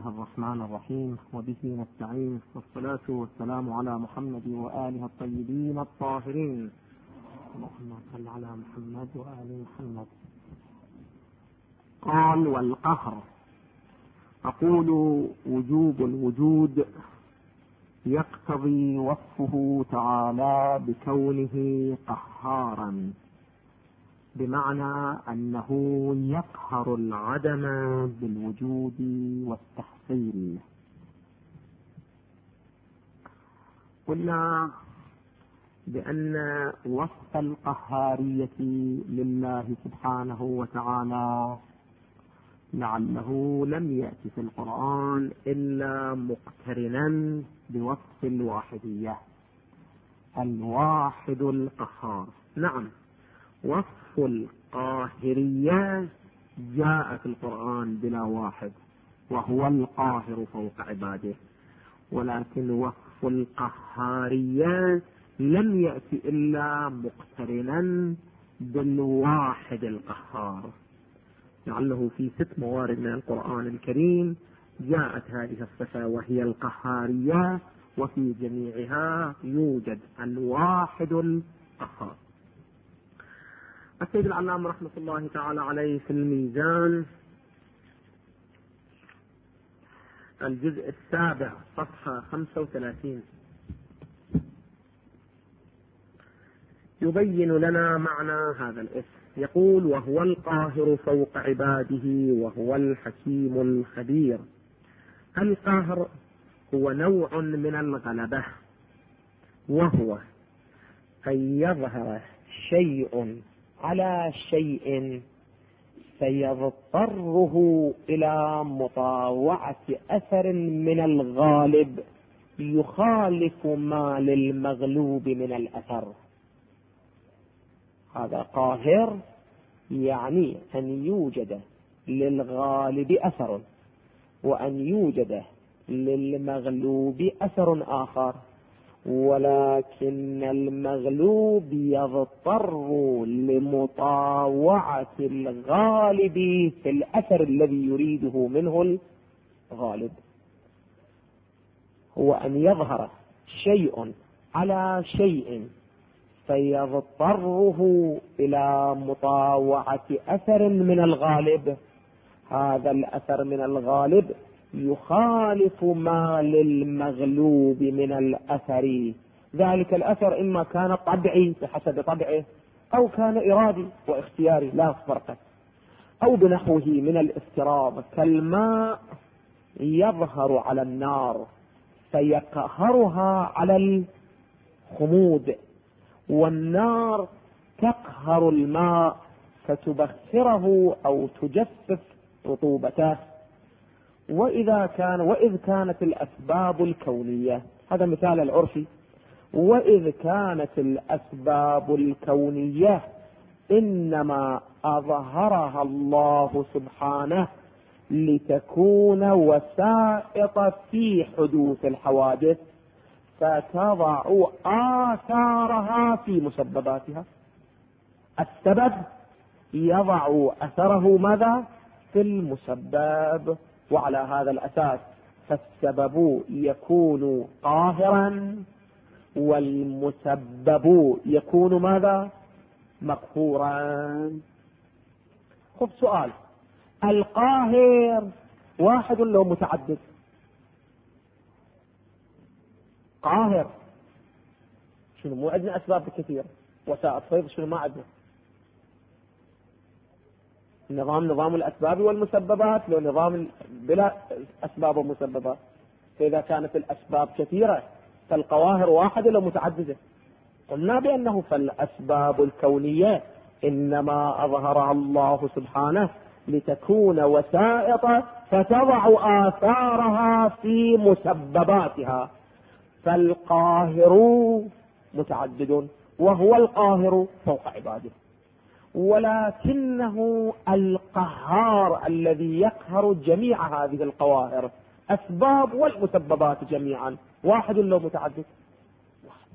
الله الرحمن الرحيم، وبه نستعين، والصلاة والسلام على محمد وآله الطيبين الطاهرين. اللهم صل على محمد وآل محمد. قال: والقهر. أقول: وجوب الوجود يقتضي وصفه تعالى بكونه قهارا، بمعنى أنه يقهر العدم بالوجود والتحصيل. قلنا بأن وصف القهارية لله سبحانه وتعالى لعله لم يأتي في القرآن إلا مقترنا بوصف الواحدية، الواحد القهار. نعم، وصف القاهرية جاء في القرآن بلا واحد، وهو القاهر فوق عباده، ولكن وصف القهارية لم يأتي إلا مقترنا بالواحد القهار، لعله في 6 موارد من القرآن الكريم جاءت هذه الصفة وهي القهارية، وفي جميعها يوجد الواحد القهار. السيد العلامة رحمة الله تعالى عليه في الميزان الجزء 7 صفحة 35 يبين لنا معنى هذا الاسم. يقول: وهو القاهر فوق عباده وهو الحكيم الخبير. القهر هو نوع من الغلبة، وهو أن يظهر شيء على شيء فيضطره إلى مطاوعة أثر من الغالب يخالف ما للمغلوب من الأثر. هذا قاهر، يعني أن يوجد للغالب أثر وأن يوجد للمغلوب أثر آخر، ولكن المغلوب يضطر لمطاوعة الغالب في الأثر الذي يريده منه الغالب. هو أن يظهر شيء على شيء فيضطره إلى مطاوعة أثر من الغالب، هذا الأثر من الغالب يخالف ما للمغلوب من الأثر. ذلك الأثر إما كان طبيعي بحسب طبعه، أو كان إرادي واختياري لا فرق، أو بنحوه من الافتراض، كالماء يظهر على النار فيقهرها على الخمود، والنار تقهر الماء فتبخره أو تجفف رطوبته. وإذ كانت الأسباب الكونية، هذا مثال العرفي، وإذ كانت الأسباب الكونية إنما أظهرها الله سبحانه لتكون وسائط في حدوث الحوادث، فتضع آثارها في مسبباتها. السبب يضع أثره ماذا؟ في المسبب، وعلى هذا الأساس فالسبب يكون قاهرا والمسبب يكون ماذا؟ مقهورا. خذ سؤال: القاهر واحد لو متعدد؟ قاهر شنو؟ مو عندنا أسباب كثيرة، وسائط فيض شنو ما عندنا؟ نظام الأسباب والمسببات، لو نظام بلا أسباب ومسببات. فإذا كانت الأسباب كثيرة فالقواهر واحدة لو متعددة. قلنا بأنه فالأسباب الكونية إنما أظهرها الله سبحانه لتكون وسائط فتضع آثارها في مسبباتها، فالقاهر متعدد وهو القاهر فوق عباده، ولكنه القهار الذي يقهر جميع هذه القواهر، أسباب والمسببات جميعا، واحد لو متعدد واحد.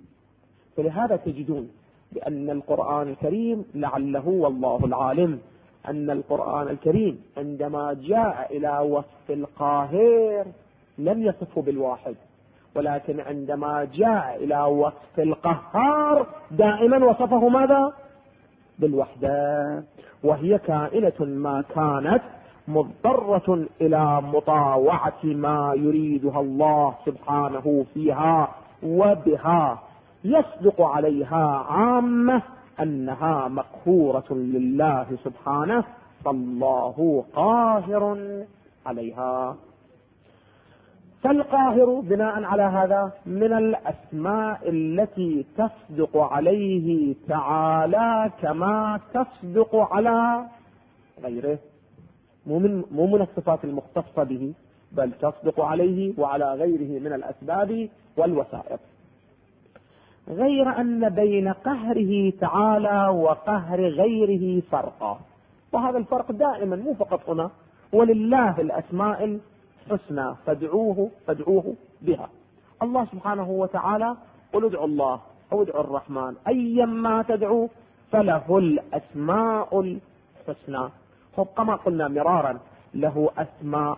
فلهذا تجدون بأن القرآن الكريم لعله والله العالم أن القرآن الكريم عندما جاء إلى وصف القاهر لم يصفه بالواحد، ولكن عندما جاء إلى وصف القهار دائما وصفه ماذا؟ بالوحدة، وهي كائنة ما كانت مضطرة إلى مطاوعة ما يريدها الله سبحانه فيها وبها، يصدق عليها عامة أنها مقهورة لله سبحانه، فالله قاهر عليها. فالقاهر بناء على هذا من الأسماء التي تصدق عليه تعالى كما تصدق على غيره، مو من الصفات المختصة به، بل تصدق عليه وعلى غيره من الأسباب والوسائط. غير أن بين قهره تعالى وقهر غيره فرقا، وهذا الفرق دائما مو فقط هنا، ولله الأسماء الحسنى فادعوه بها. الله سبحانه وتعالى قل ادعوا الله أو ادعوا الرحمن أيما تدعوا فله الأسماء الحسنى. كما قلنا مرارا له أسماء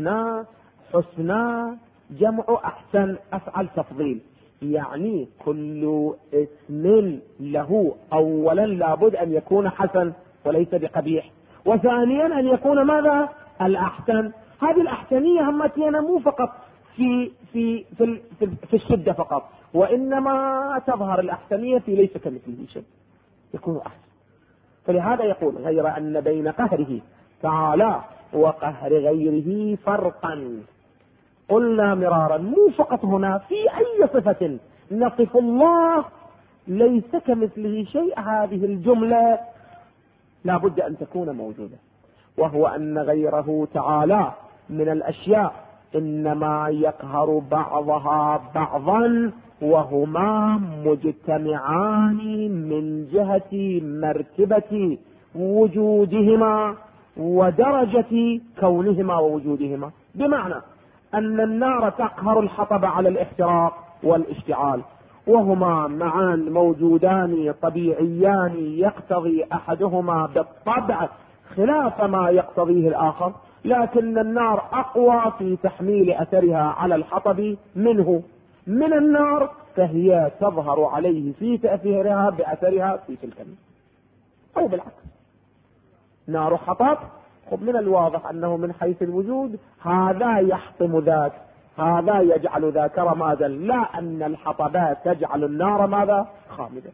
حسنى جمع أحسن أفعل تفضيل، يعني كل اسم له أولا لابد أن يكون حسن وليس بقبيح، وثانيا أن يكون ماذا؟ الأحسن. هذه الأحسنية همتنا مو فقط في الشدة فقط، وإنما تظهر الأحسنية في ليس كمثله شيء، يكون أحسن. فلهذا يقول غير أن بين قهره تعالى وقهر غيره فرقا. قلنا مرارا مو فقط هنا، في أي صفة نصف الله ليس كمثله شيء، هذه الجملة لا بد أن تكون موجودة، وهو أن غيره تعالى من الأشياء إنما يقهر بعضها بعضا، وهما مجتمعان من جهة مرتبة وجودهما ودرجة كونهما ووجودهما. بمعنى أن النار تقهر الحطب على الاحتراق والاشتعال، وهما معان موجودان طبيعيان يقتضي أحدهما بالطبع خلاف ما يقتضيه الآخر، لكن النار أقوى في تحميل أثرها على الحطب منه من النار، فهي تظهر عليه في تأثيرها بأثرها في تلك النار، أو بالعكس نار حطب. من الواضح أنه من حيث الوجود هذا يحطم ذاك، هذا يجعل ذاك رمادا، لا أن الحطبات تجعل النار ماذا؟ خامدة.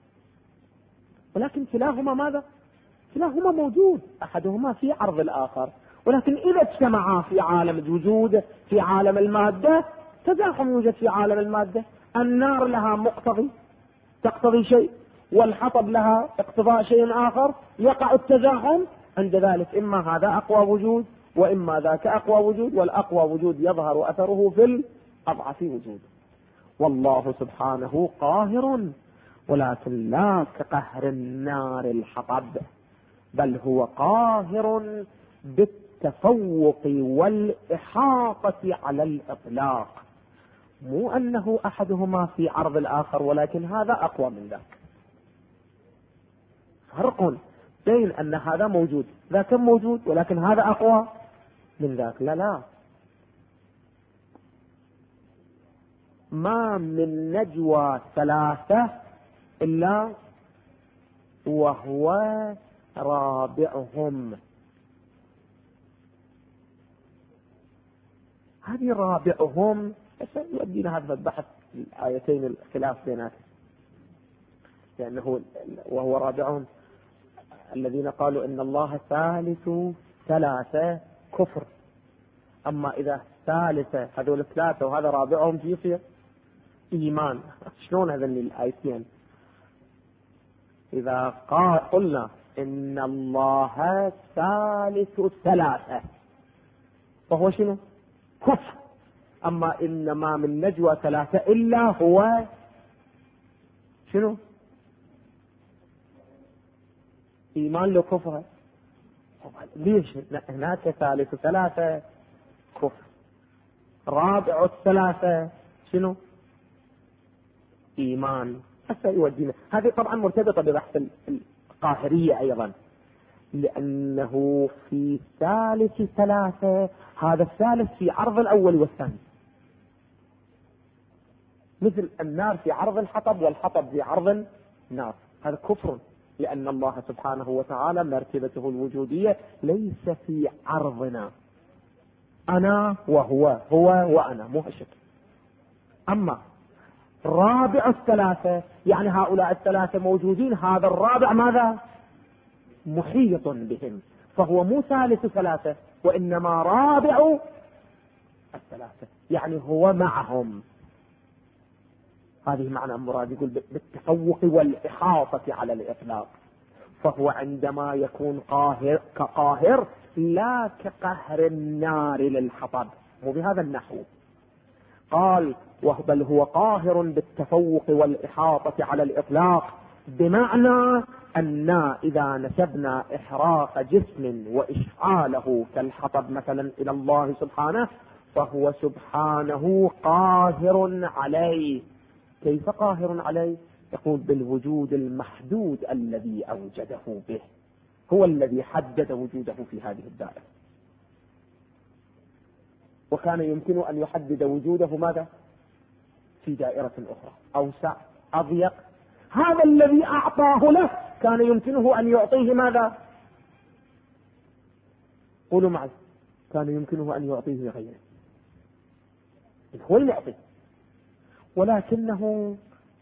ولكن كلاهما ماذا؟ كلاهما موجود، أحدهما في عرض الآخر، ولكن إذا اجتمعا في عالم الوجود في عالم المادة تزاحم يوجد في عالم المادة. النار لها مقتضي تقتضي شيء، والحطب لها اقتضاء شيء آخر، يقع التزاحم. عند ذلك إما هذا أقوى وجود وإما ذاك أقوى وجود، والأقوى وجود يظهر أثره في الأضعف وجود. والله سبحانه قاهر، ولكن لا كقهر النار الحطب، بل هو قاهر بالتفوق والإحاطة على الإطلاق، مو أنه أحدهما في عرض الآخر ولكن هذا أقوى من ذاك. فرق بين أن هذا موجود ذاك موجود ولكن هذا أقوى من ذاك. لا، ما من نجوى ثلاثة إلا وهو رابعهم. هذه رابعهم يؤدينا هذا البحث الآيتين الخلاف بيناتهم، لأنه وهو رابعهم الذين قالوا إن الله ثالث ثلاثة كفر، أما إذا ثالثة هذول ثلاثة وهذا رابعهم يصير إيمان. شلون هذين الآيتين؟ إذا قلنا إن الله ثالث ثلاثة فهو شنو؟ كفر. أما إنما من نجوى ثلاثة إلا هو شنو؟ إيمان له كفر. ليش؟ هناك ثالث ثلاثة كفر، رابع الثلاثة شنو؟ إيمان. هسه يودينا هذه طبعا مرتبطة ببحث القاهرية أيضا، لأنه في ثالث ثلاثة، هذا الثالث في عرض الأول والثاني، مثل النار في عرض الحطب والحطب في عرض النار. هذا كفر، لأن الله سبحانه وتعالى مرتبته الوجودية ليس في عرضنا، أنا وهو، هو وأنا، مو هالشكل. أما رابع الثلاثة يعني هؤلاء الثلاثة موجودين، هذا الرابع ماذا؟ محيط بهم، فهو مو ثالث ثلاثة وإنما رابع الثلاثة، يعني هو معهم. هذه معنى المراد، يقول بالتفوق والإحاطة على الإطلاق. فهو عندما يكون قاهر كقاهر لا كقهر النار للحطب، مو بهذا النحو. قال بل هو قاهر بالتفوق والإحاطة على الإطلاق، بمعنى أن إذا نسبنا إحراق جسم وإشعاله كالحطب مثلا إلى الله سبحانه، فهو سبحانه قاهر عليه. كيف قاهر عليه؟ يقول بالوجود المحدود الذي أوجده به، هو الذي حدد وجوده في هذه الدائرة، وكان يمكن أن يحدد وجوده ماذا؟ في دائرة أخرى أوسع أضيق. هذا الذي أعطاه له كان يمكنه أن يعطيه ماذا؟ قولوا معي، كان يمكنه أن يعطيه غيره، هو اللي يعطيه، ولكنه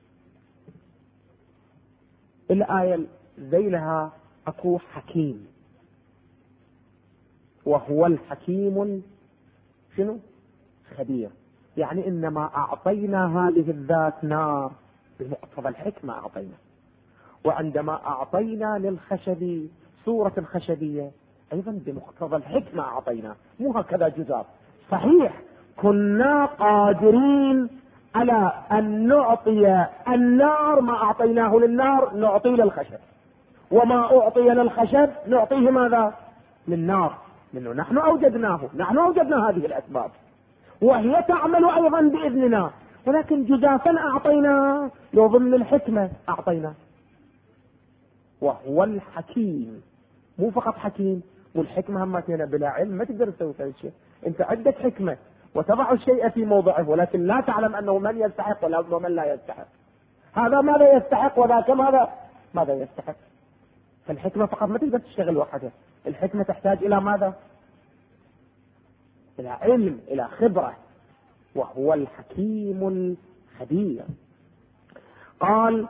الآية ذيلها أكو حكيم، وهو الحكيم شنو؟ خبير. يعني إنما أعطينا هذه الذات نار بمقتضى الحكمة أعطينا، وعندما أعطينا للخشب صورة خشبية أيضا بمقتضى الحكمة أعطينا، مو هكذا جزاف. صحيح كنا قادرين على أن نعطي النار ما أعطيناه للنار نعطي للخشب، وما أعطي للخشب نعطيه ماذا؟ للنار، لأنه نحن أوجدنا هذه الأسباب، وهي تعمل أيضا بإذننا، ولكن جزافا أعطينا لو ضمن الحكمة أعطينا. وهو الحكيم، مو فقط حكيم، والحكمة هم هنا بلا علم ما تقدر تسوي هذا الشيء. أنت عندك حكمة وتضع الشيء في موضعه، ولكن لا تعلم أنه من يستحق ومن لا يستحق، هذا ماذا يستحق وذاك ماذا يستحق. فالحكمة فقط ما تقدر تشتغل وحدها، الحكمة تحتاج إلى ماذا؟ إلى علم، إلى خبرة. وهو الحكيم الخبير. قال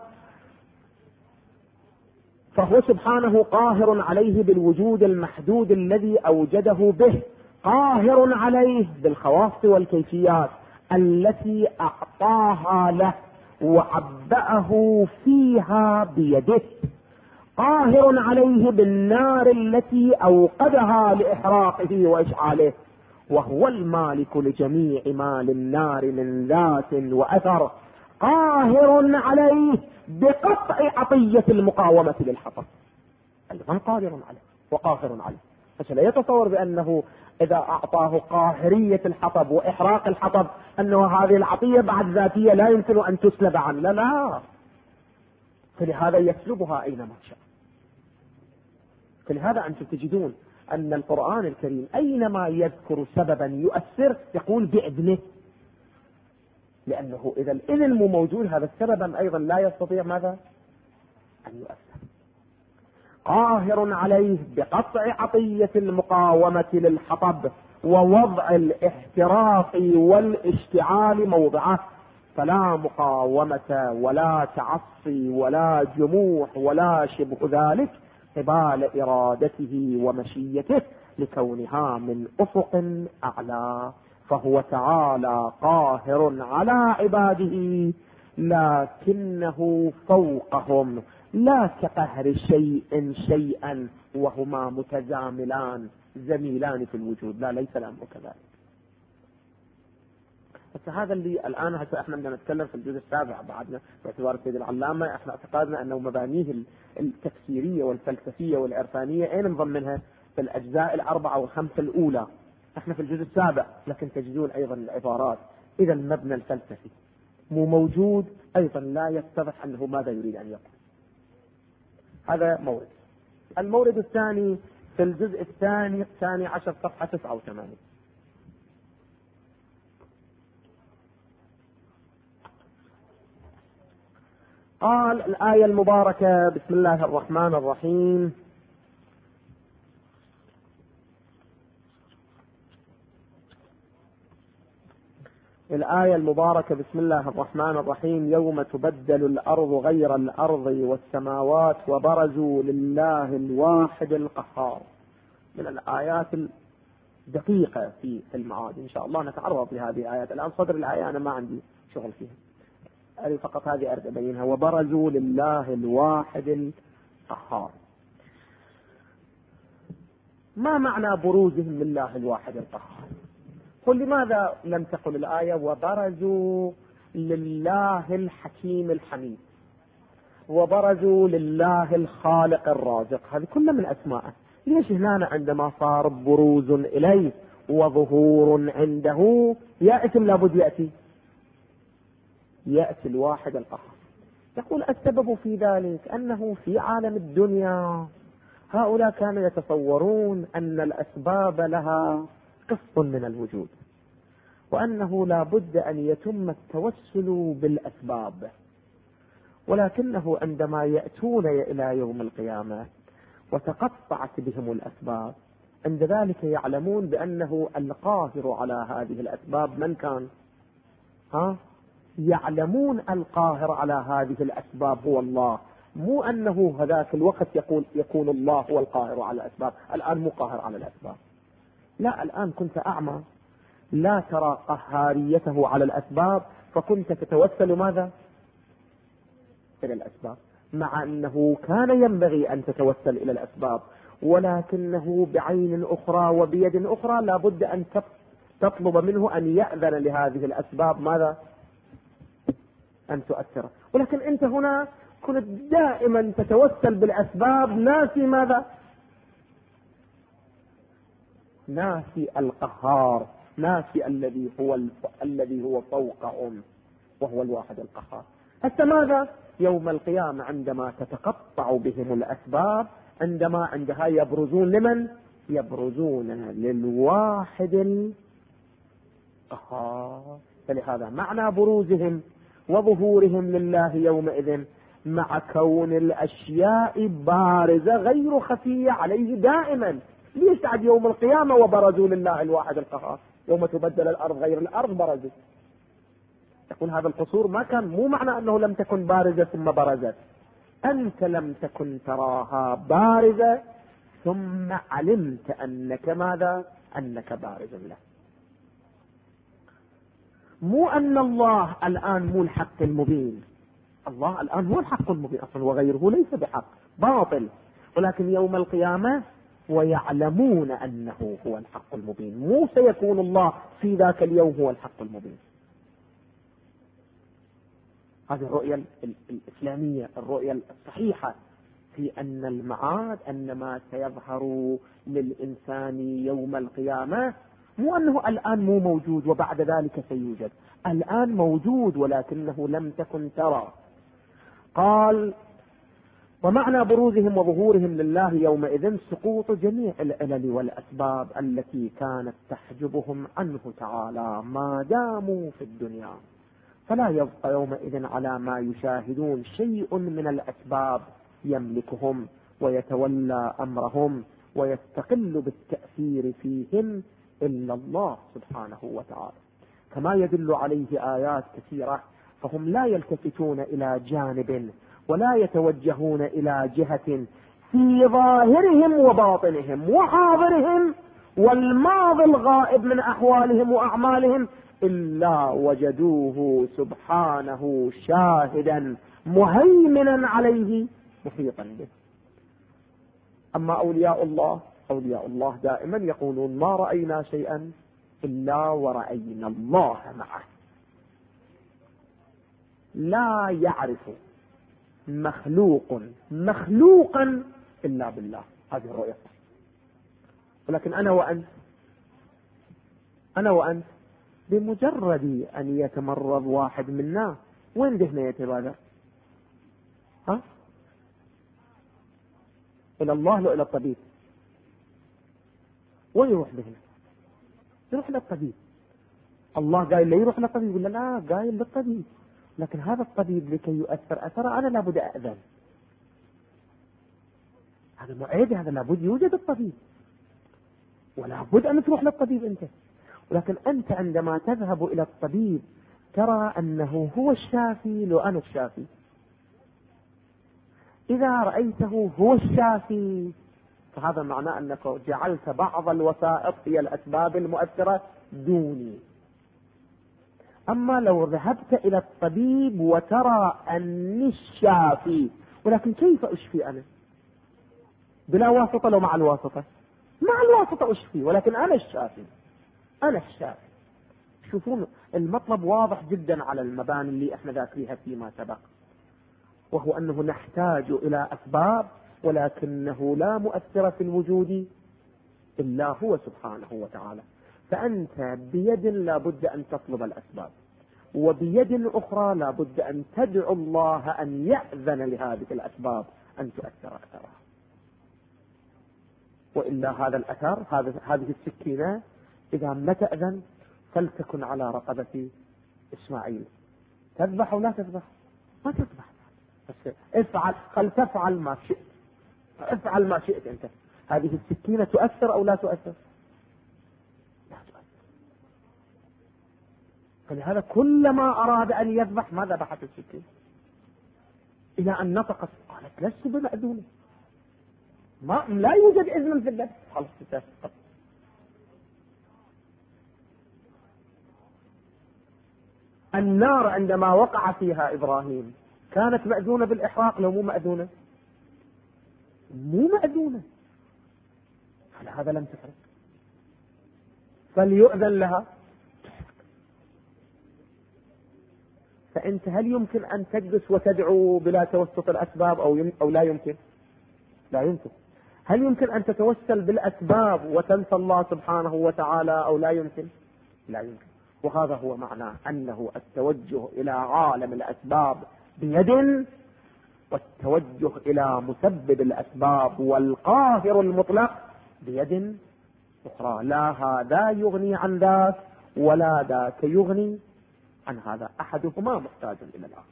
فهو سبحانه قاهر عليه بالوجود المحدود الذي أوجده به، قاهر عليه بالخواص والكيفيات التي أعطاها له وعبأه فيها بيده، قاهر عليه بالنار التي أوقدها لإحراقه وإشعاله، وهو المالك لجميع ما للنار من ذات وأثر، قاهر عليه بقطع عطية المقاومة للحطب، أيضا قادر عليه وقاهر عليه. فلا يتصور بأنه إذا أعطاه قاهرية الحطب وإحراق الحطب أنه هذه العطية بعد ذاتية لا يمكن أن تسلب عنه، لا، فلهذا يسلبها أينما شاء. فلهذا أنتم تجدون أن القرآن الكريم أينما يذكر سببا يؤثر يقول بإذنه، لأنه إذا الإذن مو موجود هذا السبب أيضا لا يستطيع ماذا؟ أن يؤثر. قاهر عليه بقطع عطية المقاومة للحطب ووضع الاحتراق والاشتعال موضعه، فلا مقاومة ولا تعصي ولا جموح ولا شبه ذلك قبال إرادته ومشيته لكونها من أفق أعلى. فهو تعالى قاهر على عباده لكنه فوقهم، لا كقهر شيء شيئا وهما متزاملان زميلان في الوجود، لا، ليس الأمر كذلك. بس هذا اللي الآن هسه احنا بدنا نتكلم في الجزء السابع بعدنا باعتبار سيد العلامة، احنا اعتقادنا انه مبانيه التفسيرية والفلسفية والعرفانية اين نضمنها؟ في الأجزاء 4 و5 الأولى. احنا في الجزء السابع، لكن تجدون ايضا العبارات اذا المبنى الفلسفي مو موجود ايضا لا يتضح انه ماذا يريد ان يقول. هذا مورد المورد الثاني في الجزء الثاني عشر صفحة 89. قال الآية المباركة: بسم الله الرحمن الرحيم. الآية المباركة: بسم الله الرحمن الرحيم. يوم تبدل الأرض غير الأرض والسماوات وبرزوا لله الواحد القهار. من الآيات الدقيقة في المعاد، إن شاء الله نتعرض لهذه الآيات. الآن صدر الآية أنا ما عندي شغل فيها، فقط هذه أريد أبينها. وبرزوا لله الواحد القهار. ما معنى بروزهم لله الواحد القهار؟ قل لماذا لم تقل الآية وبرزوا لله الحكيم الحميد، وبرزوا لله الخالق الرازق؟ هذه كلها من أسماءه. ليش هنا عندما صار بروز إليه وظهور عنده يا اسم لابد يأتي الواحد القهار؟ يقول السبب في ذلك أنه في عالم الدنيا هؤلاء كانوا يتصورون أن الأسباب لها قسط من الوجود، وأنه لا بد أن يتم التوسل بالأسباب، ولكنه عندما يأتون إلى يوم القيامة وتقطعت بهم الأسباب، عند ذلك يعلمون بأنه القاهر على هذه الأسباب من كان؟ يعلمون القاهر على هذه الأسباب هو الله، مو أنه هذاك الوقت يكون الله هو القاهر على الأسباب، الآن مو قاهر على الأسباب. لا، الآن كنت أعمى لا ترى قهاريته على الأسباب، فكنت تتوسل ماذا؟ إلى الأسباب، مع أنه كان ينبغي أن تتوسل إلى الأسباب، ولكنه بعين أخرى وبيد أخرى لا بد أن تطلب منه أن يأذن لهذه الأسباب ماذا؟ أن تؤثر. ولكن أنت هنا كنت دائما تتوسل بالأسباب، ناسي ماذا؟ ناسي القهار، ناسي الذي هو فوقهم وهو الواحد القهار. حتى ماذا؟ يوم القيامة عندما تتقطع بهم الأسباب، عندها يبرزون لمن؟ يبرزون للواحد القهار. فلهذا معنى بروزهم وظهورهم لله يومئذ مع كون الأشياء بارزة غير خفية عليه دائما. ليش بعد يوم القيامة وبرزوا لله الواحد القهار؟ يوم تبدل الأرض غير الأرض برزوا. يقول هذا القصور ما كان، مو معنى أنه لم تكن بارزة ثم برزت، أنت لم تكن تراها بارزة ثم علمت أنك ماذا؟ أنك بارز له. مو أن الله الآن مو الحق المبين، الله الآن هو الحق المبين أصلا، وغيره ليس بحق، باطل. ولكن يوم القيامة ويعلمون أنه هو الحق المبين، مو سيكون الله في ذاك اليوم هو الحق المبين. هذه الرؤية الإسلامية، الرؤية الصحيحة في أن المعاد أنما سيظهر للإنسان يوم القيامة، مو أنه الآن مو موجود وبعد ذلك سيوجد، الآن موجود ولكنه لم تكن ترى. قال ومعنى بروزهم وظهورهم لله يومئذ سقوط جميع العلل والأسباب التي كانت تحجبهم عنه تعالى ما داموا في الدنيا، فلا يبقى يومئذ على ما يشاهدون شيء من الأسباب يملكهم ويتولى أمرهم ويستقل بالتأثير فيهم إلا الله سبحانه وتعالى، كما يدل عليه آيات كثيرة. فهم لا يلتفتون إلى جانب ولا يتوجهون إلى جهة في ظاهرهم وباطنهم وحاضرهم والماضي الغائب من أحوالهم وأعمالهم إلا وجدوه سبحانه شاهدا مهيمنا عليه محيطا به. أما أولياء الله دائما يقولون ما رأينا شيئا إلا ورأينا الله معه. لا يعرف مخلوقا إلا بالله، هذه الرؤية. ولكن أنا وأنت بمجرد أن يتمرض واحد منا وين ذهنه يتبادر؟ إلى الله لو إلى الطبيب؟ وين يروح ذهنه؟ يروح للطبيب. الله قايل له يروح للطبيب ولا لا؟ قايل للطبيب، لكن هذا الطبيب لكي يؤثر أثره أنا لابد أأذن. هذا معيد، هذا لابد يوجد الطبيب، ولا بد أن تروح للطبيب أنت. ولكن أنت عندما تذهب إلى الطبيب ترى أنه هو الشافي لو أنا الشافي. إذا رأيته هو الشافي فهذا معناه أنك جعلت بعض الوسائط هي الأسباب المؤثرة دوني. أما لو ذهبت إلى الطبيب وترى أني الشافي، ولكن كيف أشفي أنا؟ بلا واسطة لو مع الواسطة؟ مع الواسطة أشفي، ولكن أنا الشافي، أنا الشافي. شوفون المطلب واضح جدا على المباني اللي احنا ذاكريها فيما سبق، وهو أنه نحتاج إلى أسباب، ولكنه لا مؤثر في الوجود إلا هو سبحانه وتعالى. فأنت بيد لا بد أن تطلب الأسباب، وبيد أخرى لا بد أن تدعو الله أن يأذن لهذه الأسباب أن تؤثر أكثرها. وإلا هذا الأثر، هذه السكينة إذا ما تأذن فلتكن على رقبة إسماعيل. تذبح ولا تذبح؟ ما تذبح، بس افعل، خل تفعل ما شئت، افعل ما شئت أنت. هذه السكينة تؤثر أو لا تؤثر؟ لا تؤثر. فلهذا كلما أراد أن يذبح ما ذبحت السكينة، إلى أن نطقت قالت لست بمأذونة، لا يوجد إذن في الذبح، خلاص تسقط. النار عندما وقع فيها إبراهيم كانت مأذونة بالإحراق لو مو مأذونة؟ مو مأذونة، فلهذا لم تحرق. فليؤذن لها. فأنت هل يمكن أن تجلس وتدعو بلا توسط الأسباب أو لا يمكن؟ لا يمكن. هل يمكن أن تتوسل بالأسباب وتنسى الله سبحانه وتعالى أو لا يمكن؟ لا يمكن. وهذا هو معناه أنه التوجه إلى عالم الأسباب بيد، والتوجه إلى مسبب الأسباب والقاهر المطلق بيد أخرى. لا هذا يغني عن ذاك ولا ذاك يغني عن هذا، أحدهما محتاج إلى الآخر.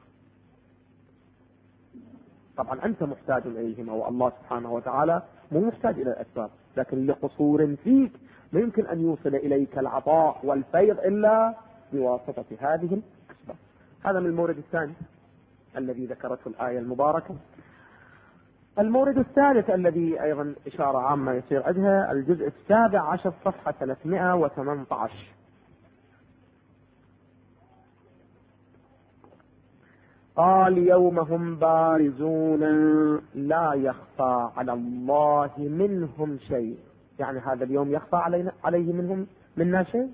طبعا أنت محتاج إليهما، والله سبحانه وتعالى مو محتاج إلى الأسباب، لكن لقصور فيك لا يمكن أن يوصل إليك العطاء والفيض إلا بواسطة هذه الأسباب. هذا من المورد الثاني الذي ذكرته الآية المباركة. المورد الثالث الذي أيضا إشارة عامة يصير عندها الجزء 17 صفحة 318. قال يوم هم بارزون لا يخفى على الله منهم شيء. يعني هذا اليوم يخفى عليه منا شيء؟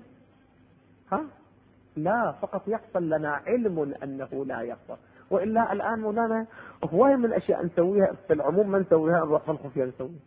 لا، فقط يحصل لنا علم أنه لا يخفى. وإلا الآن مولانا هواية من الأشياء نسويها في العموم ما نسويها، نروح في الخفية نسويها.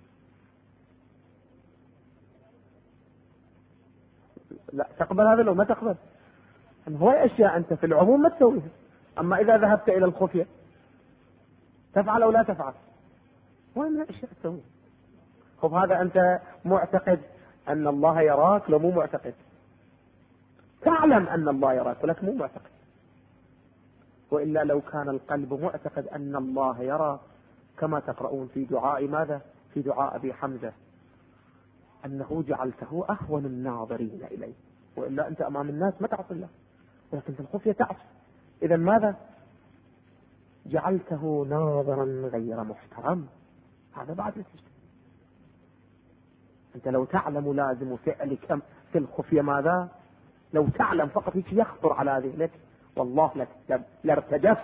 لا تقبل هذا لو ما تقبل. هواية أشياء أنت في العموم ما تسويها، أما إذا ذهبت إلى الخفية تفعل أو لا تفعل. وين من الأشياء تسويها؟ خب هذا أنت معتقد أن الله يراك لو مو معتقد؟ تعلم أن الله يراك ولكن مو معتقد. وإلا لو كان القلب معتقد أن الله يرى، كما تقرؤون في دعاء ماذا؟ في دعاء أبي حمزة أنه جعلته أهون الناظرين إليه. وإلا أنت أمام الناس ما تعصي الله، ولكن في الخفية تعصي. إذا ماذا؟ جعلته ناظرا غير محترم. هذا بعد التشبيه. أنت لو تعلم لازم فعلك في الخفية ماذا؟ لو تعلم فقط هيك يخطر على ذهنك والله لارتجفت.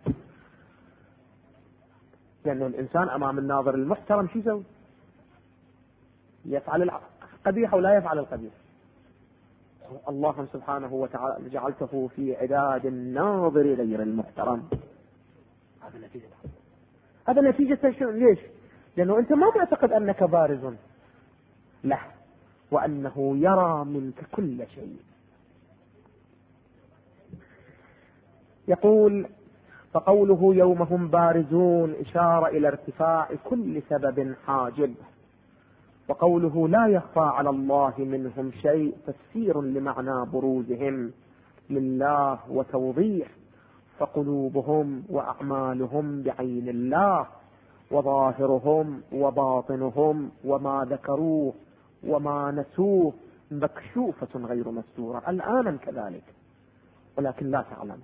لأنه الإنسان أمام الناظر المحترم شو يسوي؟ يفعل القبيح ولا يفعل القبيح. الله سبحانه وتعالى جعلته في عداد الناظر غير المحترم. هذا نتيجة ليش؟ لأنه أنت ما معتقد أنك بارز له وأنه يرى منك كل شيء. يقول فقوله يوم هم بارزون إشارة إلى ارتفاع كل سبب حاجب، وقوله لا يخفى على الله منهم شيء تفسير لمعنى بروزهم لله وتوضيح، فقلوبهم وأعمالهم بعين الله، وظاهرهم وباطنهم وما ذكروه وما نسوه مكشوفة غير مستورة الآن كذلك ولكن لا تعلم.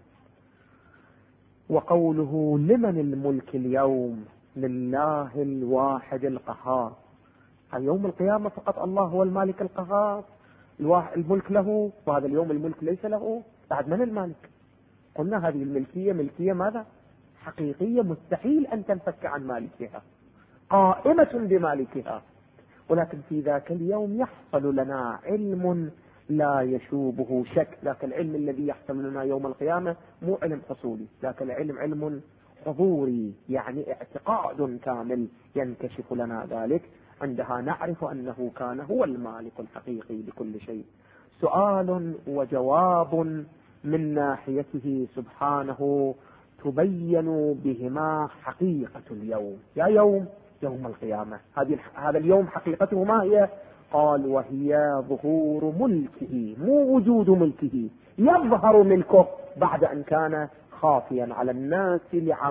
وقوله لمن الملك اليوم لله الواحد القهار، يوم القيامة فقط الله هو المالك القهار، الملك له، وهذا اليوم الملك ليس له. بعد من المالك؟ قلنا هذه الملكية ملكية ماذا؟ حقيقية، مستحيل أن تنفك عن مالكها، قائمة بمالكها. ولكن في ذاك اليوم يحصل لنا علم لا يشوبه شك. ذاك العلم الذي يحصل لنا يوم القيامة مو علم حصولي، ذاك العلم علم حضوري، يعني اعتقاد كامل ينكشف لنا ذلك. عندها نعرف أنه كان هو المالك الحقيقي لكل شيء. سؤال وجواب من ناحيته سبحانه تبين بهما حقيقة اليوم. يا يوم القيامة، هذا اليوم حقيقته ما هي؟ قال وهي ظهور ملكه، مو وجود ملكه، يظهر ملكه بعد أن كان خافيا على الناس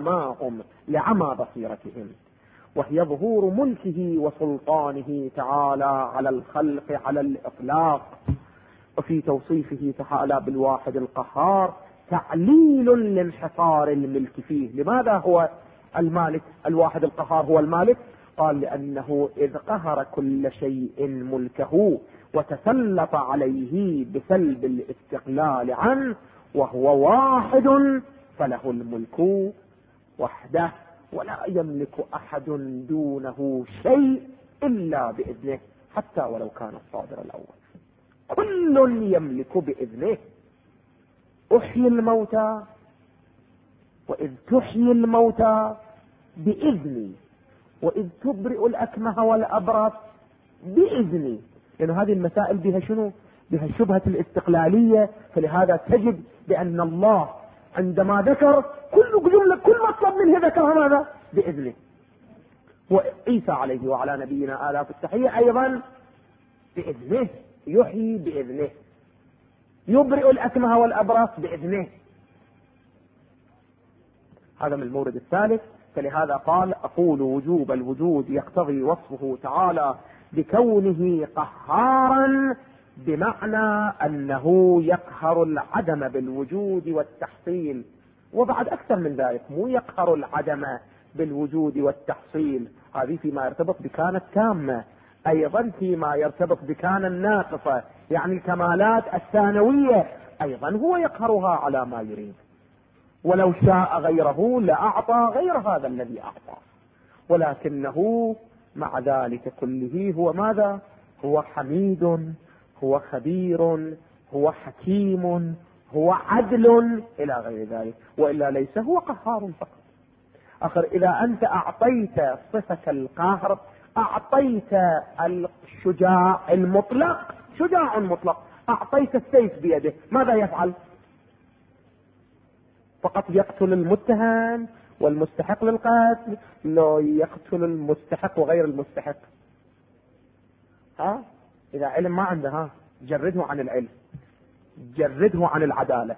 لعمى بصيرتهم. وهي ظهور ملكه وسلطانه تعالى على الخلق على الإطلاق. وفي توصيفه تعالى بالواحد القهار تعليل لانحصار الملك فيه. لماذا هو المالك؟ الواحد القهار هو المالك. قال لأنه إذ قهر كل شيء ملكه وتسلط عليه بسلب الاستقلال عنه وهو واحد فله الملك وحده، ولا يملك أحد دونه شيء إلا بإذنه، حتى ولو كان الصادر الأول. كل يملك بإذنه. أحيي الموتى، وإذ تحيي الموتى بإذني، وإذ تبرئ الأكمه والأبرص بإذني. لأن هذه المسائل بها شنو؟ بها شبهة الاستقلالية. فلهذا تجد بأن الله عندما ذكر كل جملة كل مطلب منه ذكرها ماذا؟ بإذنه. وعيسى عليه وعلى نبينا آلاف التحية أيضا بإذنه، يحيي بإذنه، يبرئ الأكمه والأبرص بإذنه. هذا من المورد الثالث. فلهذا قال أقول وجوب الوجود يقتضي وصفه تعالى بكونه قهارا، بمعنى أنه يقهر العدم بالوجود والتحصيل. وبعد أكثر من ذلك، مو يقهر العدم بالوجود والتحصيل، هذه فيما يرتبط بكان التامة، أيضا فيما يرتبط بكان الناقصة، يعني الكمالات الثانوية أيضا هو يقهرها على ما يريد. ولو شاء غيره لأعطى غير هذا الذي أعطى، ولكنه مع ذلك كله هو ماذا؟ هو حميد، هو خبير، هو حكيم، هو عدل إلى غير ذلك. وإلا ليس هو قهار فقط. آخر إذا أنت أعطيت صفة القهر، أعطيت الشجاع المطلق، شجاع مطلق، أعطيت السيف بيده، ماذا يفعل؟ فقط يقتل المتهم والمستحق للقتل؟ لا، يقتل المستحق وغير المستحق. إذا علم ما عنده، جرده عن العلم، جرده عن العدالة،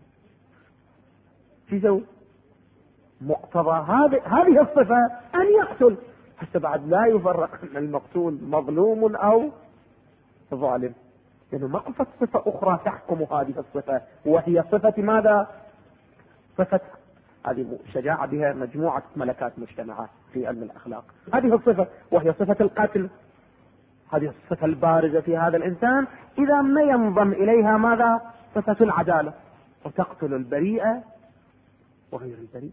شو يسوي؟ مقتضى هذه الصفة أن يقتل، حتى بعد لا يفرق أن المقتول مظلوم أو ظالم، لأنه ما قفت صفة أخرى تحكم هذه الصفة، وهي صفة ماذا؟ صفة هذه شجاعة بها مجموعة ملكات مجتمعات في علم الأخلاق. هذه الصفة وهي صفة القتل، هذه الصفة البارزة في هذا الإنسان. إذا ما ينضم إليها ماذا؟ صفة العدالة، وتقتل البريئة وغير البريء.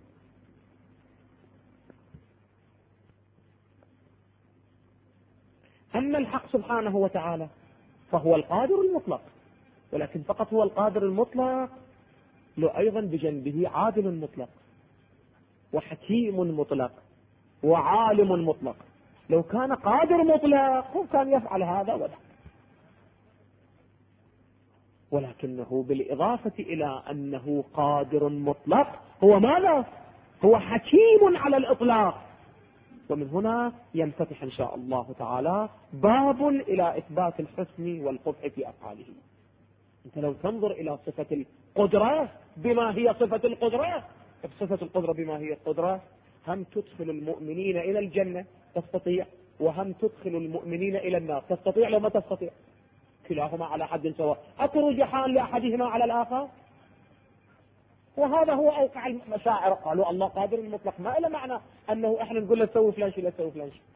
أما الحق سبحانه وتعالى فهو القادر المطلق، ولكن فقط هو القادر المطلق، له أيضا بجنبه عادل مطلق وحكيم مطلق وعالم مطلق. لو كان قادر مطلق هو كان يفعل هذا ولا. ولكنه بالإضافة إلى أنه قادر مطلق هو ماذا؟ هو حكيم على الإطلاق. ومن هنا ينفتح إن شاء الله تعالى باب إلى إثبات الحسن والقبح في أفعاله. أنت لو تنظر إلى صفة القدرة بما هي صفة القدرة، صفة القدرة بما هي القدرة، هم تدخل المؤمنين إلى الجنة تستطيع، وهم تدخل المؤمنين إلى النار تستطيع لو ما تستطيع، كلاهما على حد سواء، أكو رجحان لأحدهما على الآخر. وهذا هو أوقع المشاعر. قالوا الله قادر المطلق، ما إلى معنى أنه إحنا نقول له تسوي فلان شيء لا تسوي فلان شيء.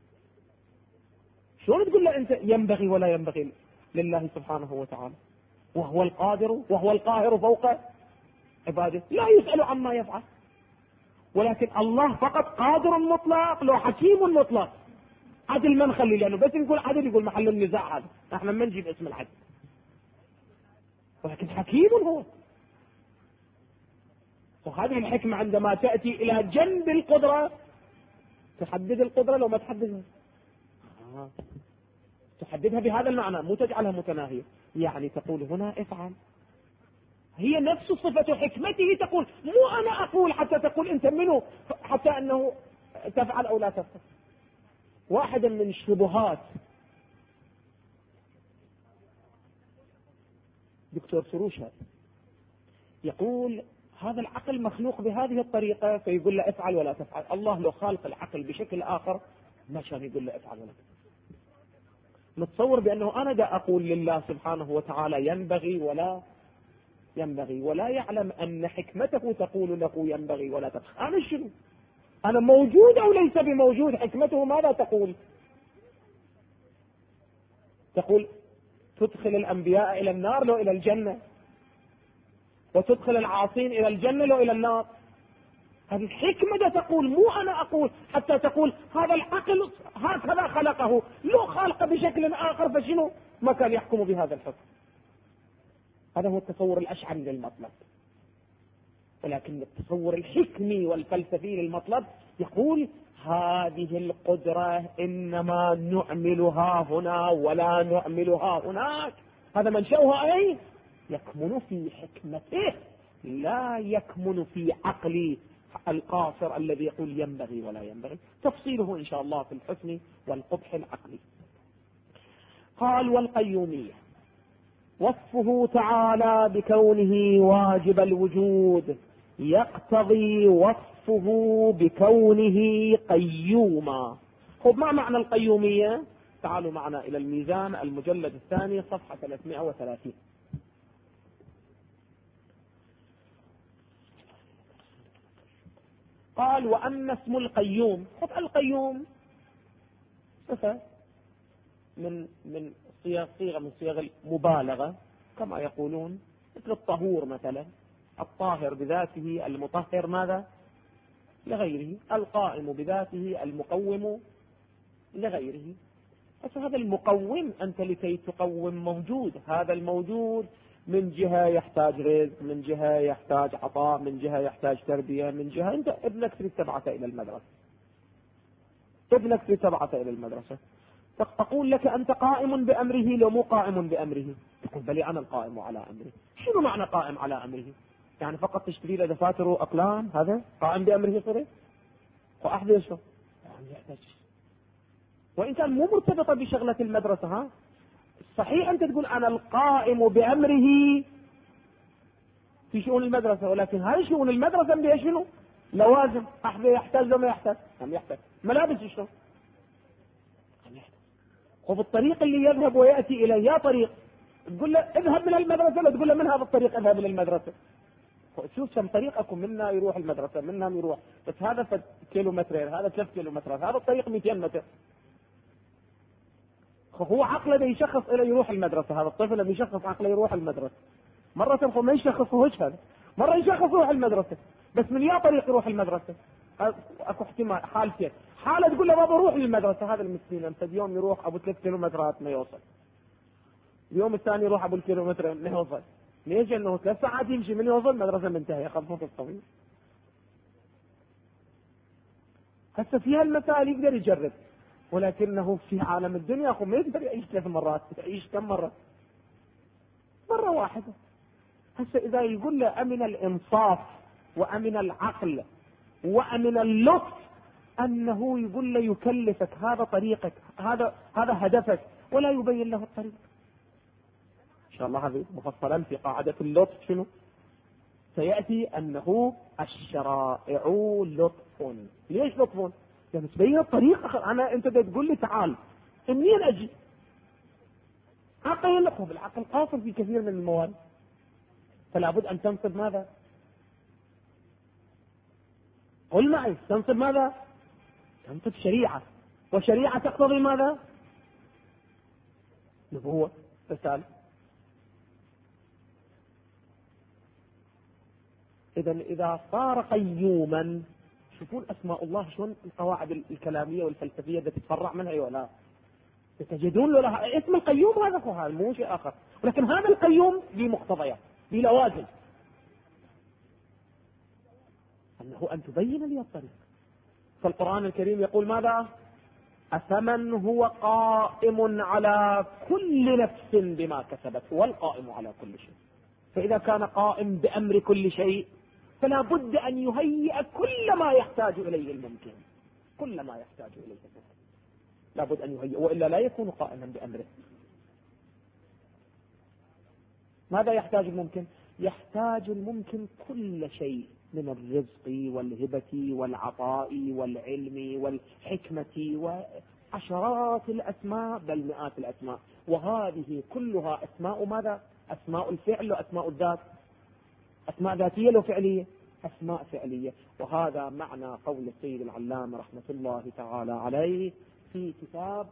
شلون تقول له أنت ينبغي ولا ينبغي لله سبحانه وتعالى، وهو القادر وهو القاهر فوق عباده، لا يسأل عما يفعل. ولكن الله فقط قادر مطلق، لو حكيم مطلق. عدل ما نخلي، لأنه بس نقول عدل يقول محل النزاع، هذا احنا ما نجيب اسم العدل. ولكن حكيم هو. وهذه الحكمة عندما تأتي إلى جنب القدرة تحدد القدرة، لو ما تحددها تحددها بهذا المعنى، مو تجعلها متناهية. يعني تقول هنا افعل، هي نفس صفة حكمته تقول، مو أنا أقول حتى تقول أنت منه حتى أنه تفعل أو لا تفعل. واحدة من الشبهات دكتور سروشة يقول هذا العقل مخلوق بهذه الطريقة، فيقول له افعل ولا تفعل. الله لو خالق العقل بشكل آخر ما كان يقول له افعل ولا تفعل. نتصور بأنه أنا دا أقول لله سبحانه وتعالى ينبغي ولا ينبغي، ولا يعلم أن حكمته تقول له ينبغي ولا تفعل. أنا شنو؟ أنا موجود أو ليس بموجود؟ حكمته ماذا تقول؟ تقول تدخل الأنبياء إلى النار لو إلى الجنة، وتدخل العاصين إلى الجنة لو إلى النار. هذه الحكمة تقول، مو أنا أقول حتى تقول هذا العقل هكذا خلقه، لو خلق بشكل آخر فشنو ما كان يحكم بهذا الحكم. هذا هو التصور الأشعري للمطلب. ولكن التصور الحكمي والفلسفي للمطلب يقول هذه القدرة إنما نعملها هنا ولا نعملها هناك. هذا منشأها أي؟ يكمن في حكمته، لا يكمن في عقلي القاصر الذي يقول ينبغي ولا ينبغي. تفصيله إن شاء الله في الحسن والقبح العقلي. قال والقيومية وصفه تعالى بكونه واجب الوجود يقتضي وصفه بكونه قيوما. خب ما معنى القيومية؟ تعالوا معنا إلى الميزان المجلد الثاني صفحة 330. قال وأما اسم القيوم، خب القيوم صفة من صيغة من صيغ المبالغة كما يقولون، مثل الطهور مثلا، الطاهر بذاته، المطهر ماذا لغيره، القائم بذاته، المقوم لغيره. بس هذا المقوم أنت لكي تقوم موجود، هذا الموجود من جهة يحتاج رزق، من جهة يحتاج عطاء، من جهة يحتاج تربية، من جهة أنت ابنك تريد تبعثه إلى المدرسة، ابنك تريد تبعثه إلى المدرسة، أقول لك أنت قائم بأمره لو مو قائم بأمره، تقول بلي أنا القائم على أمره. شنو معنى قائم على أمره؟ يعني فقط تشتري له دفاتر وأقلام، هذا قائم بأمره صريح؟ وأحذر شو يعني يحتاج، وإن كان مو مرتبطة بشغلة المدرسة. ها صحيح أنت تقول أنا القائم بأمره في شؤون المدرسة، ولكن هاي شؤون المدرسة بها شنو؟ لوازم، أحذر يحتاج لو ما يحتاج، هم يحتاج ملابس شنو؟ وبالطريق اللي يذهب ويأتي إليه، يا طريق تقول له اذهب من المدرسة، لا تقول له من هذا الطريق اذهب إلى المدرسة. شوف كم طريقكم، منا يروح المدرسة منهم يروح، بس هذا كيلومترين، هذا 3 كيلومترات، هذا الطريق 200 متر. هو عقله ده يشخص إلى يروح المدرسة، هذا الطفل بيشخص عقله يروح المدرسة. مرة ما يشخصه هذا، مرة يشخص يروح المدرسة، بس من يا طريق يروح المدرسة. اكو احتمال حالتين، حالة تقول له بابا روح للمدرسة، هذا المسكين انت اليوم يروح ابو 3 كيلومترات ما يوصل، اليوم الثاني يروح ابو الكيلومتر ما يوصل. ليش؟ انه 3 ساعات يمشي من يوصل المدرسة منتهية، خفف الطويل. هسه فيها المسائل يقدر يجرب، ولكنه في عالم الدنيا اخو ما يقدر يعيش 3 مرات، يعيش كم مرة؟ مرة واحدة. هسه إذا يقول له أمن الإنصاف وأمن العقل وأمن اللطف أنه يقول له يكلفك، هذا طريقك، هذا هدفك، ولا يبين له الطريق. إن شاء الله هذه مفصلا في قاعدة اللطف شنو سيأتي أنه الشرائع لطف. ليش لطف؟ يعني تبين الطريق. أنت تقول لي تعال منين أجي؟ عقل لقب، العقل قاصر في كثير من الموارد، فلا بد أن تنصب ماذا؟ قل معي، تنصب ماذا؟ تنصب شريعة، وشريعة تقتضي ماذا؟ نبوة، رسالة. إذا صار قيوما، شوفون أسماء الله شلون القواعد الكلامية والفلسفية التي تتفرع منها ولا تجدون له لها اسم القيوم. هذا هو، هذا مو شيء آخر، ولكن هذا القيوم بمقتضيات بلوازم، أنه أن تبين لي الطريق. فالقرآن الكريم يقول ماذا؟ أفمن هو قائم على كل نفس بما كسبت هو القائم على كل شيء. فإذا كان قائم بأمر كل شيء فلا بد أن يهيئ كل ما يحتاج إليه الممكن، كل ما يحتاج إليه الممكن لا بد أن يهيئ، وإلا لا يكون قائما بأمره. ماذا يحتاج الممكن؟ يحتاج الممكن كل شيء من الرزق والهبة والعطاء والعلم والحكمة وعشرات الأسماء بل مئات الأسماء، وهذه كلها أسماء ماذا؟ أسماء الفعل وأسماء الذات. أسماء ذاتية لو فعلية؟ أسماء فعلية. وهذا معنى قول السيد العلامة رحمة الله تعالى عليه في كتاب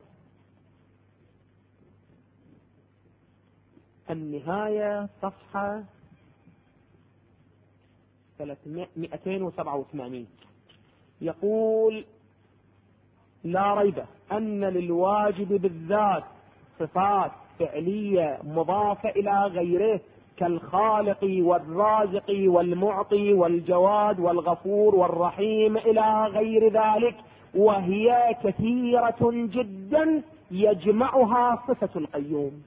النهاية صفحة 287، يقول: لا ريب أن للواجب بالذات صفات فعلية مضافة إلى غيره كالخالق والرازق والمعطي والجواد والغفور والرحيم إلى غير ذلك، وهي كثيرة جدا يجمعها صفة القيوم.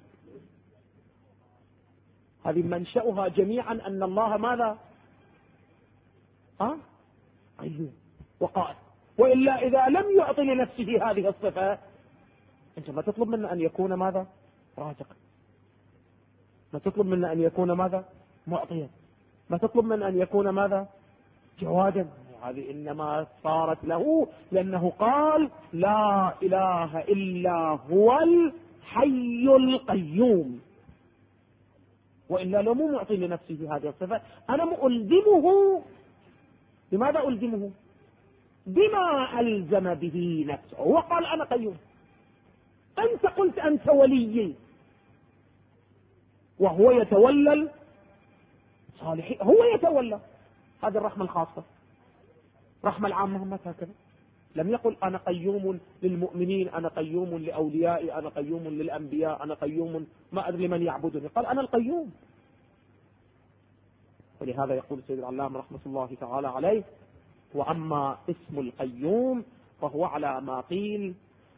هذه منشأها جميعا أن الله ماذا؟ قيوم وقائم. وإلا إذا لم يعطي لنفسه هذه الصفة أنت ما تطلب منه أن يكون ماذا؟ رازقا. ما تطلب منه أن يكون ماذا؟ معطيا. ما تطلب منه أن يكون ماذا؟ جوادا. هذه إنما صارت له لأنه قال: لا إله إلا هو الحي القيوم. وإلا لو مو معطي لنفسه هذه الصفة أنا ألزمه. لماذا ألزمه؟ بما ألزم به نفسه. هو قال: أنا قيوم. أنت قلت أنت وليي، وهو يتولى الصالحين، هو يتولى. هذه الرحمة الخاصة. رحمة العامة هم هكذا. لم يقل أنا قيوم للمؤمنين، أنا قيوم لأوليائي، أنا قيوم للأنبياء، أنا قيوم ما أدري من يعبدني. قال أنا القيوم. ولهذا يقول السيد العلامة رحمة الله تعالى عليه: وأما اسم القيوم فهو على ما قيل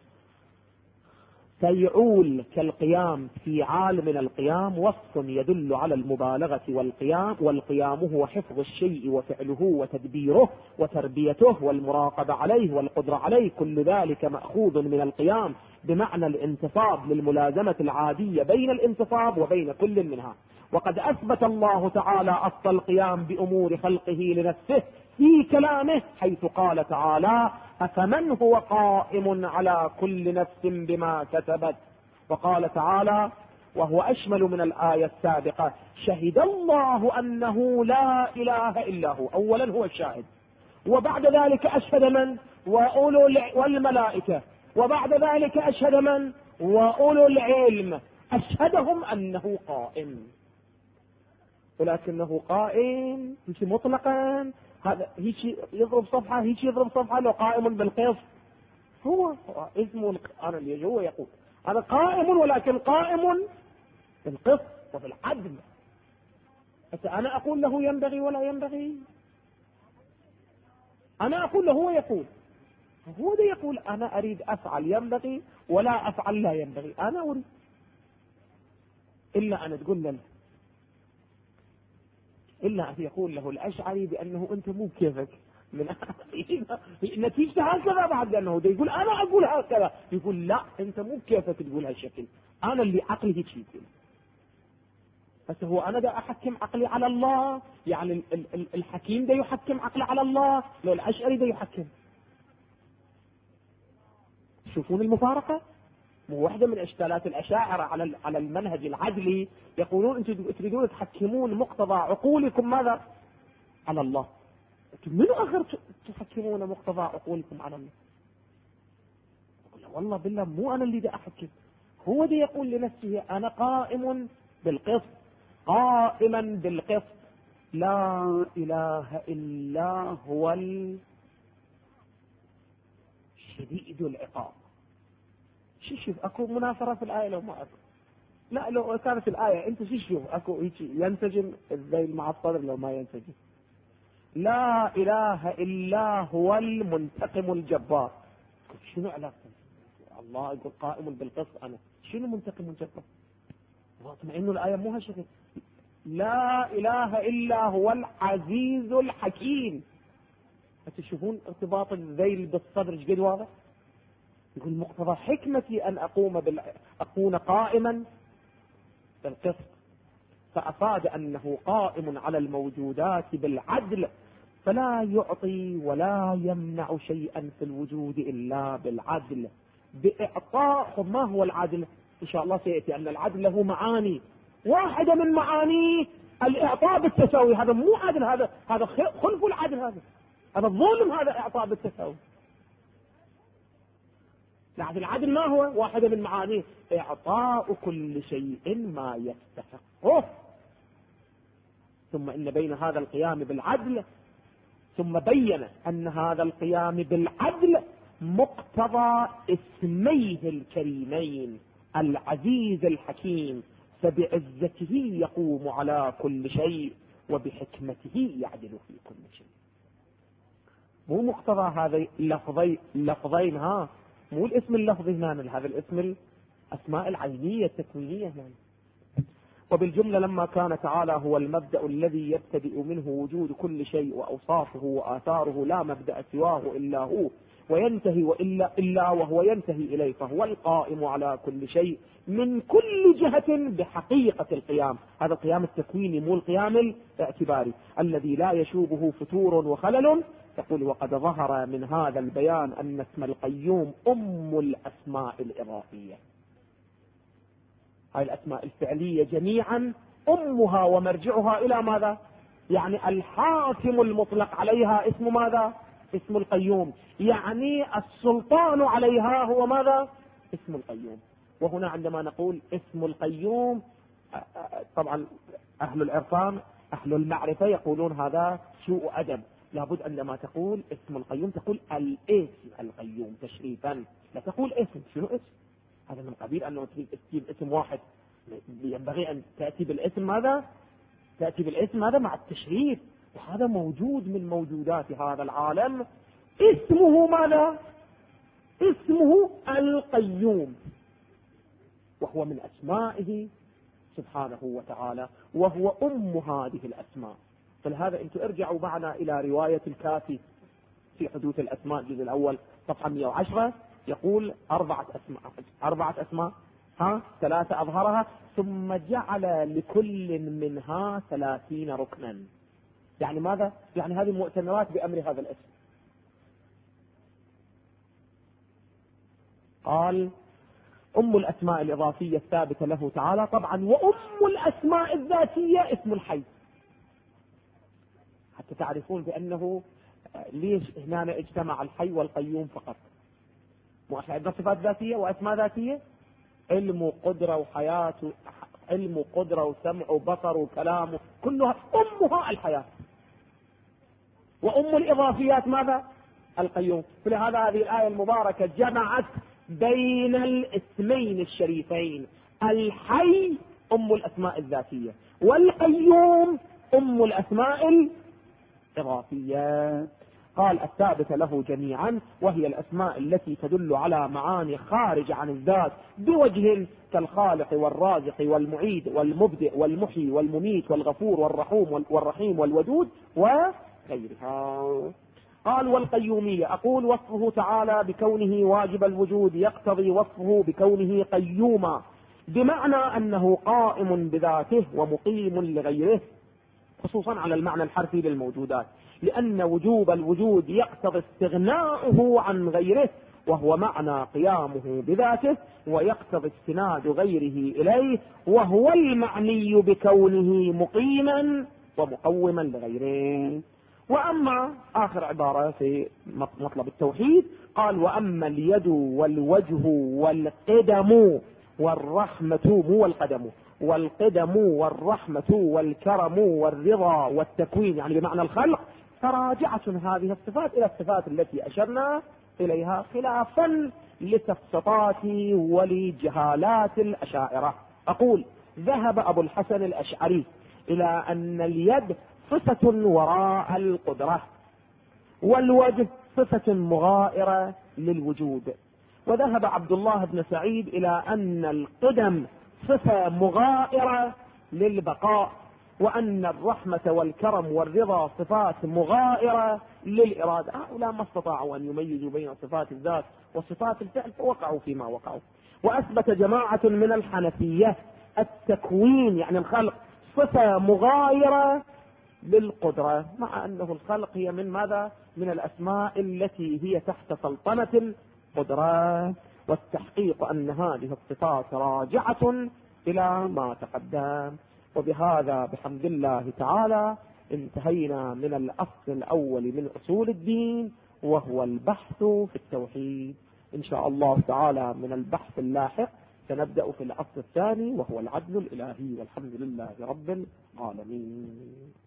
فيعول كالقيام في عالم القيام، وصف يدل على المبالغة والقيام هو حفظ الشيء وفعله وتدبيره وتربيته والمراقبة عليه والقدرة عليه، كل ذلك مأخوذ من القيام بمعنى الانتصاب للملازمة العادية بين الانتصاب وبين كل منها. وقد أثبت الله تعالى أصل القيام بأمور خلقه لنفسه في كلامه، حيث قال تعالى: أفمن هو قائم على كل نفس بما كسبت. وقال تعالى وهو أشمل من الآية السابقة: شهد الله أنه لا إله إلا هو. أولا هو الشاهد، وبعد ذلك أشهد من؟ والملائكة، وبعد ذلك أشهد من؟ وأولو العلم. أشهدهم أنه قائم، ولكنه قائم هيك مطلقا. هذا هيك يضرب صفحة، هيك يضرب صفحة. لو قائم بالقسط هو اسمه القرآن اللي هو يقول هذا قائم، ولكن قائم بالقسط وبالعدل. أنا أقول له ينبغي ولا ينبغي؟ أنا أقول له هو يقول، هو ده يقول أنا أريد أفعل ينبغي ولا أفعل لا ينبغي. أنا أريد، إلا أن تقول له إلا أن يقول له الأشعري بأنه أنت مو كيفك من نتيجة هكذا، بعد لأنه يقول أنا أقول هكذا، يقول لا أنت مو كيفك تقول هالشكل، أنا اللي عقلي هيك يقول. بس هو أنا دا أحكم عقلي على الله، يعني الحكيم دا يحكم عقله على الله، لو الأشعري دا يحكم. شوفون المفارقة. مو واحدة من اشكالات الاشاعرة على المنهج العدلي، يقولون انتم تريدون تحكمون مقتضى عقولكم ماذا؟ على الله. منو اخر تحكمون مقتضى عقولكم على الله؟ والله بالله مو انا اللي دا احكم، هو دا يقول لنفسه انا قائم بالقسط، قائما بالقسط، لا اله الا هو الشديد العقاب. شوف اكو مناظرة في الآية لو ما اكو؟ لا لو كانت الآية انت شوف اكو هيك ينسجم الذيل مع الصدر لو ما ينسجم. لا اله الا هو المنتقم الجبار. شنو علاقة الله يقول قائم بالقسط، انا شنو منتقم الجبار؟ واطمئنوا الآية مو هالشكل. لا اله الا هو العزيز الحكيم. تشوفون ارتباط الذيل بالصدر ايش قد واضح؟ يقول مقتضى حكمتي أن أكون قائما بالقسط، فأفاد أنه قائم على الموجودات بالعدل، فلا يعطي ولا يمنع شيئا في الوجود إلا بالعدل، بإعطاء. ما هو العدل؟ إن شاء الله سيأتي أن العدل له معاني، واحدة من معانيه الإعطاء بالتساوي. هذا مو عدل، هذا خلف العدل، هذا الظلم، هذا إعطاء بالتساوي. لكن العدل ما هو؟ واحدة من معانيه إعطاء كل شيء ما يستحقه. ثم إن بين هذا القيام بالعدل، ثم بين أن هذا القيام بالعدل مقتضى اسميه الكريمين العزيز الحكيم، فبعزته يقوم على كل شيء وبحكمته يعدل في كل شيء. مو مقتضى هذا اللفظين مو الاسم اللفظي هنا، هذا الاسم الاسماء العينية التكوينية هنا. وبالجملة لما كان تعالى هو المبدأ الذي يبتدئ منه وجود كل شيء وأوصافه وآثاره، لا مبدأ سواه إلا هو، وينتهي إلا وهو ينتهي إليه، فهو القائم على كل شيء من كل جهة بحقيقة القيام. هذا القيام التكويني مو القيام الاعتباري الذي لا يشوبه فتور وخلل. يقول وقد ظهر من هذا البيان أن اسم القيوم أم الأسماء الإضافية. هاي الأسماء الفعلية جميعا أمها ومرجعها إلى ماذا؟ يعني الحاكم المطلق عليها اسم ماذا؟ اسم القيوم. يعني السلطان عليها هو ماذا؟ اسم القيوم. وهنا عندما نقول اسم القيوم، طبعا أهل العرفان أهل المعرفة يقولون هذا سوء أدب. لابد عندما تقول اسم القيوم تقول الاسم القيوم تشريفا، لا تقول اسم. شنو اسم؟ هذا من قبيل أنه تجيب اسم واحد. ينبغي أن تأتي بالاسم ماذا؟ تأتي بالاسم هذا مع التشريف، وهذا موجود من موجودات هذا العالم. اسمه ماذا؟ اسمه القيوم، وهو من أسمائه سبحانه وتعالى، وهو أم هذه الأسماء. فلهذا أنتم ارجعوا معنا إلى رواية الكافي في حدوث الأسماء الجزء الأول صفحة 110، يقول 4 أسماء 3 أظهرها، ثم جعل لكل منها 30 ركنا. يعني ماذا؟ يعني هذه مؤتمرات بأمر هذا الاسم. قال أم الأسماء الإضافية الثابتة له تعالى طبعا، وأم الأسماء الذاتية اسم الحي. حتى تعرفون بأنه ليش هنا اجتمع الحي والقيوم فقط. مو احنا عندنا صفات ذاتية وأسماء ذاتية، علم وقدرة وحياة، علم وقدرة وسمع وبصر وكلام، كلها أمها الحياة. وأم الإضافيات ماذا؟ القيوم. فلهذا هذه الآية المباركة جمعت بين الاسمين الشريفين، الحي أم الأسماء الذاتية، والقيوم أم الأسماء الإضافية. قال الثابتة له جميعا، وهي الأسماء التي تدل على معاني خارجة عن الذات بوجه، كالخالق والرازق والمعيد والمبدئ والمحيي والمميت والغفور والرحيم والودود وغيرها. قال والقيومية، أقول وصفه تعالى بكونه واجب الوجود يقتضي وصفه بكونه قيوما، بمعنى أنه قائم بذاته ومقيم لغيره، خصوصا على المعنى الحرفي للموجودات، لأن وجوب الوجود يقتضي استغناؤه عن غيره، وهو معنى قيامه بذاته، ويقتضي استناد غيره إليه، وهو المعني بكونه مقيما ومقوما لغيره. وأما آخر عبارة في مطلب التوحيد قال وأما اليد والوجه والقدم والرحمة، مو والقدم، والقدم والرحمة والكرم والرضا والتكوين، يعني بمعنى الخلق، فراجعة هذه الصفات إلى الصفات التي أشرنا إليها، خلافا لسفسطات ولجهالات الأشاعرة. أقول ذهب أبو الحسن الأشعري إلى أن اليد صفة وراء القدرة، والوجه صفة مغائرة للوجود. وذهب عبد الله بن سعيد إلى أن القدم صفة مغائرة للبقاء، وأن الرحمة والكرم والرضا صفات مغائرة للإرادة. هؤلاء ما استطاعوا أن يميزوا بين صفات الذات وصفات الفعل، فوقعوا فيما وقعوا. وأثبت جماعة من الحنفية التكوين، يعني الخلق، صفة مغايرة للقدرة، مع أنه الخلق هي من ماذا؟ من الأسماء التي هي تحت سلطنة القدرة، والتحقيق أن هذه الصفات راجعة إلى ما تقدم. وبهذا بحمد الله تعالى انتهينا من الأصل الأول من أصول الدين، وهو البحث في التوحيد. إن شاء الله تعالى من البحث اللاحق سنبدأ في الأصل الثاني، وهو العدل الإلهي، والحمد لله رب العالمين.